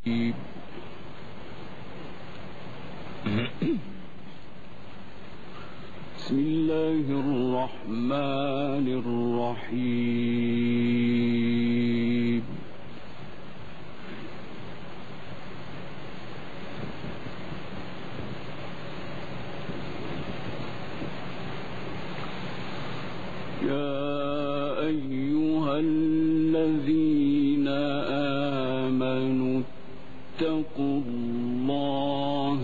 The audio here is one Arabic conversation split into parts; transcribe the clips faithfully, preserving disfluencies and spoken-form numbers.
بسم الله الرحمن الرحيم. يا أيها الذين آمنوا اتقوا الله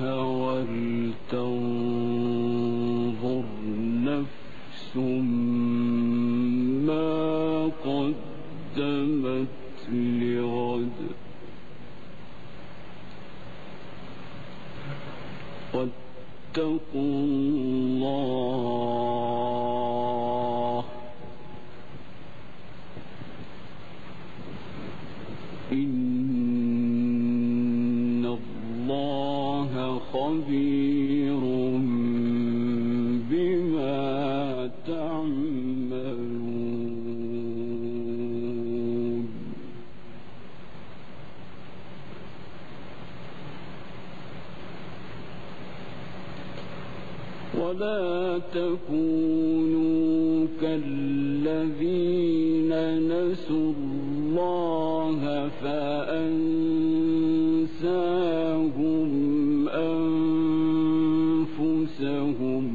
ولتنظر نفس ما قدمت لغد واتقوا الله إن الله خبير بما تعملون. ولا تكونوا كالذين نسوا الله فأنساهم أنفسهم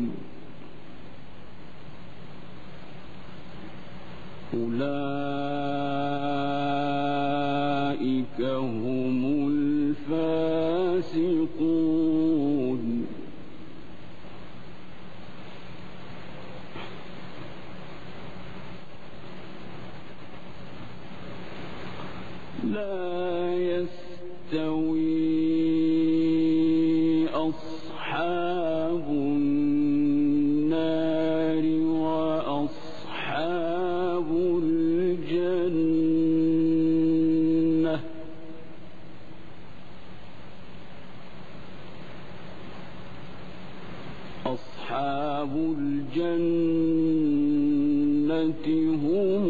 أولئك هم الفاسقون. لا يستوي أصحاب النار وأصحاب الجنة أصحاب الجنة هم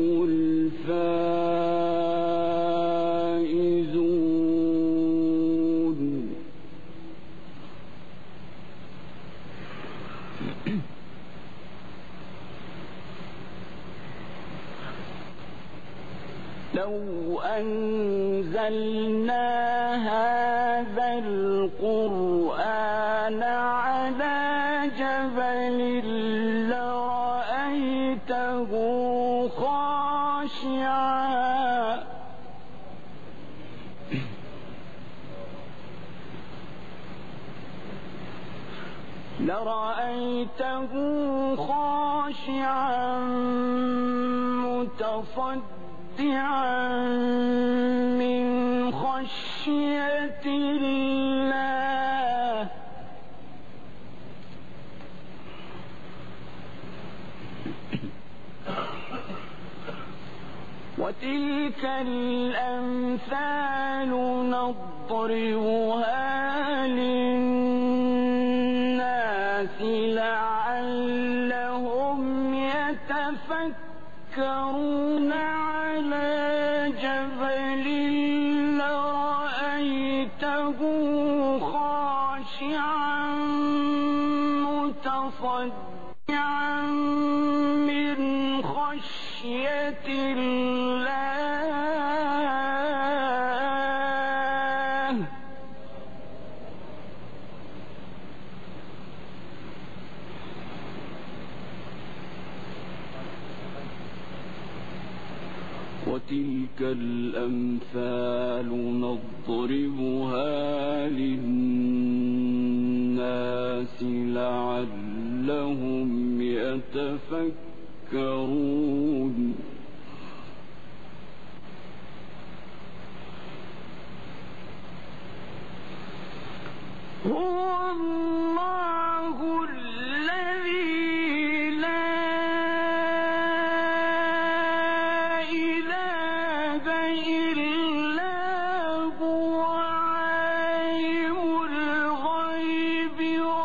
الفائزون. لو أنزلنا هذا القرآن على جبل لرأيته خاشعا لرأيته خاشعا متصدعا من خشية الله. وتلك الأمثال نضربها للناس لعلهم يتفكرون. على جبل لرأيته خاشعا متصدعا من خشية الله. وتلك الأمثال نضربها للناس لعلهم يتفكرون. هو الله الذي لا إله إلا هو عالم الغيب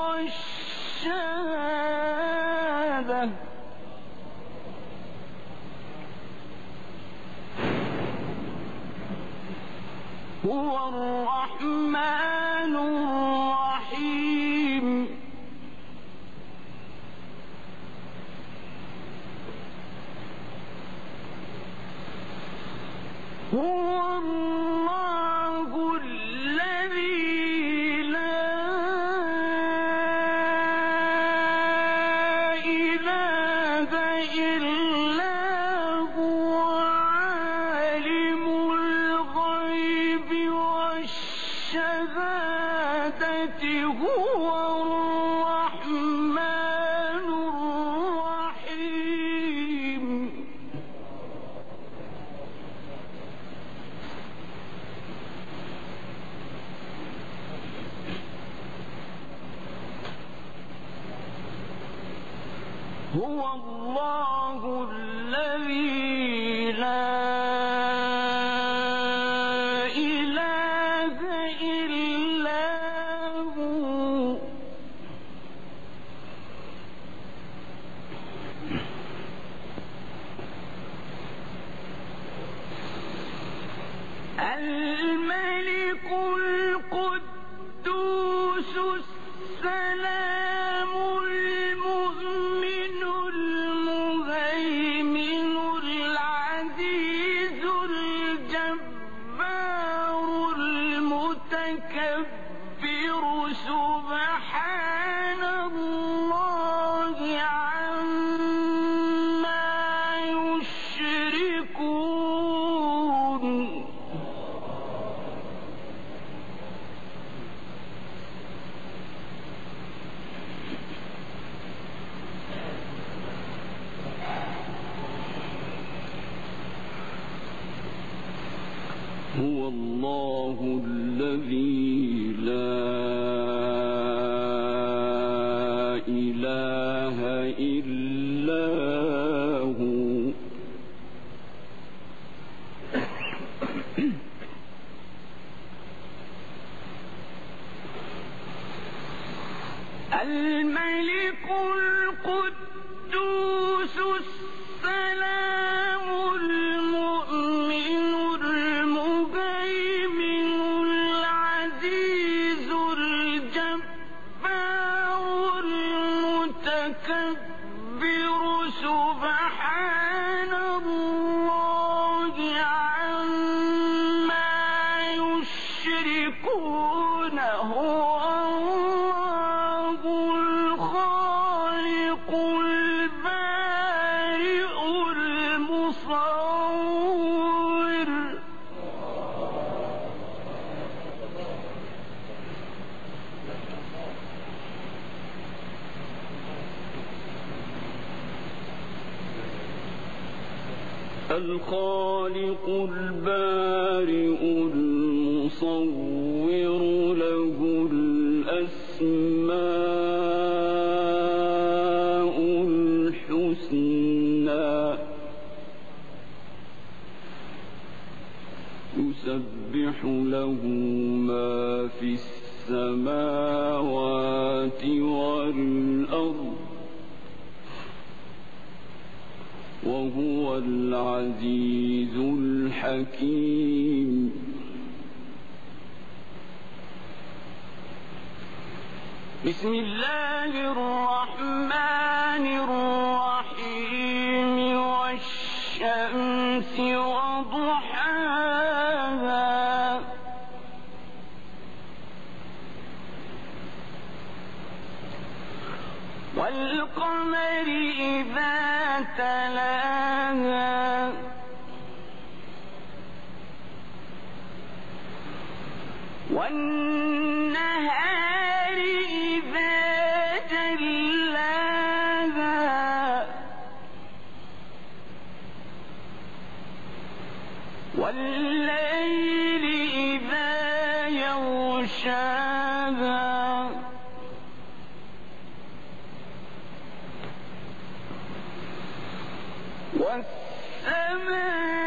والشهادة هو الرحمن الرحيم هو الله الذي لا إله إلا هو عالم الغيب والشهادة هو الرحمن الرحيم هو الله الذي لا إله إلا هو الملك القدوس السلام المؤمن المهيمن العزيز الجبار المتكبر سبحان الله عما يشركون هو الله الذي لا إله إلا هو الملك القدوس السلام المؤمن المهيمن العزيز الجبار المتكبر سبحان الله عما يشركون هو الله الخالق البارئ المصور الخالق البارئ المصور له الأسماء الحسنى يسبح له ما في السماوات والأرض وهو العزيز الحكيم بسم الله الرحمن الرحيم والشمس وضحاها والقمر إذا تلاها والنهار إذا جلاها والليل إذا يغشاها والسماء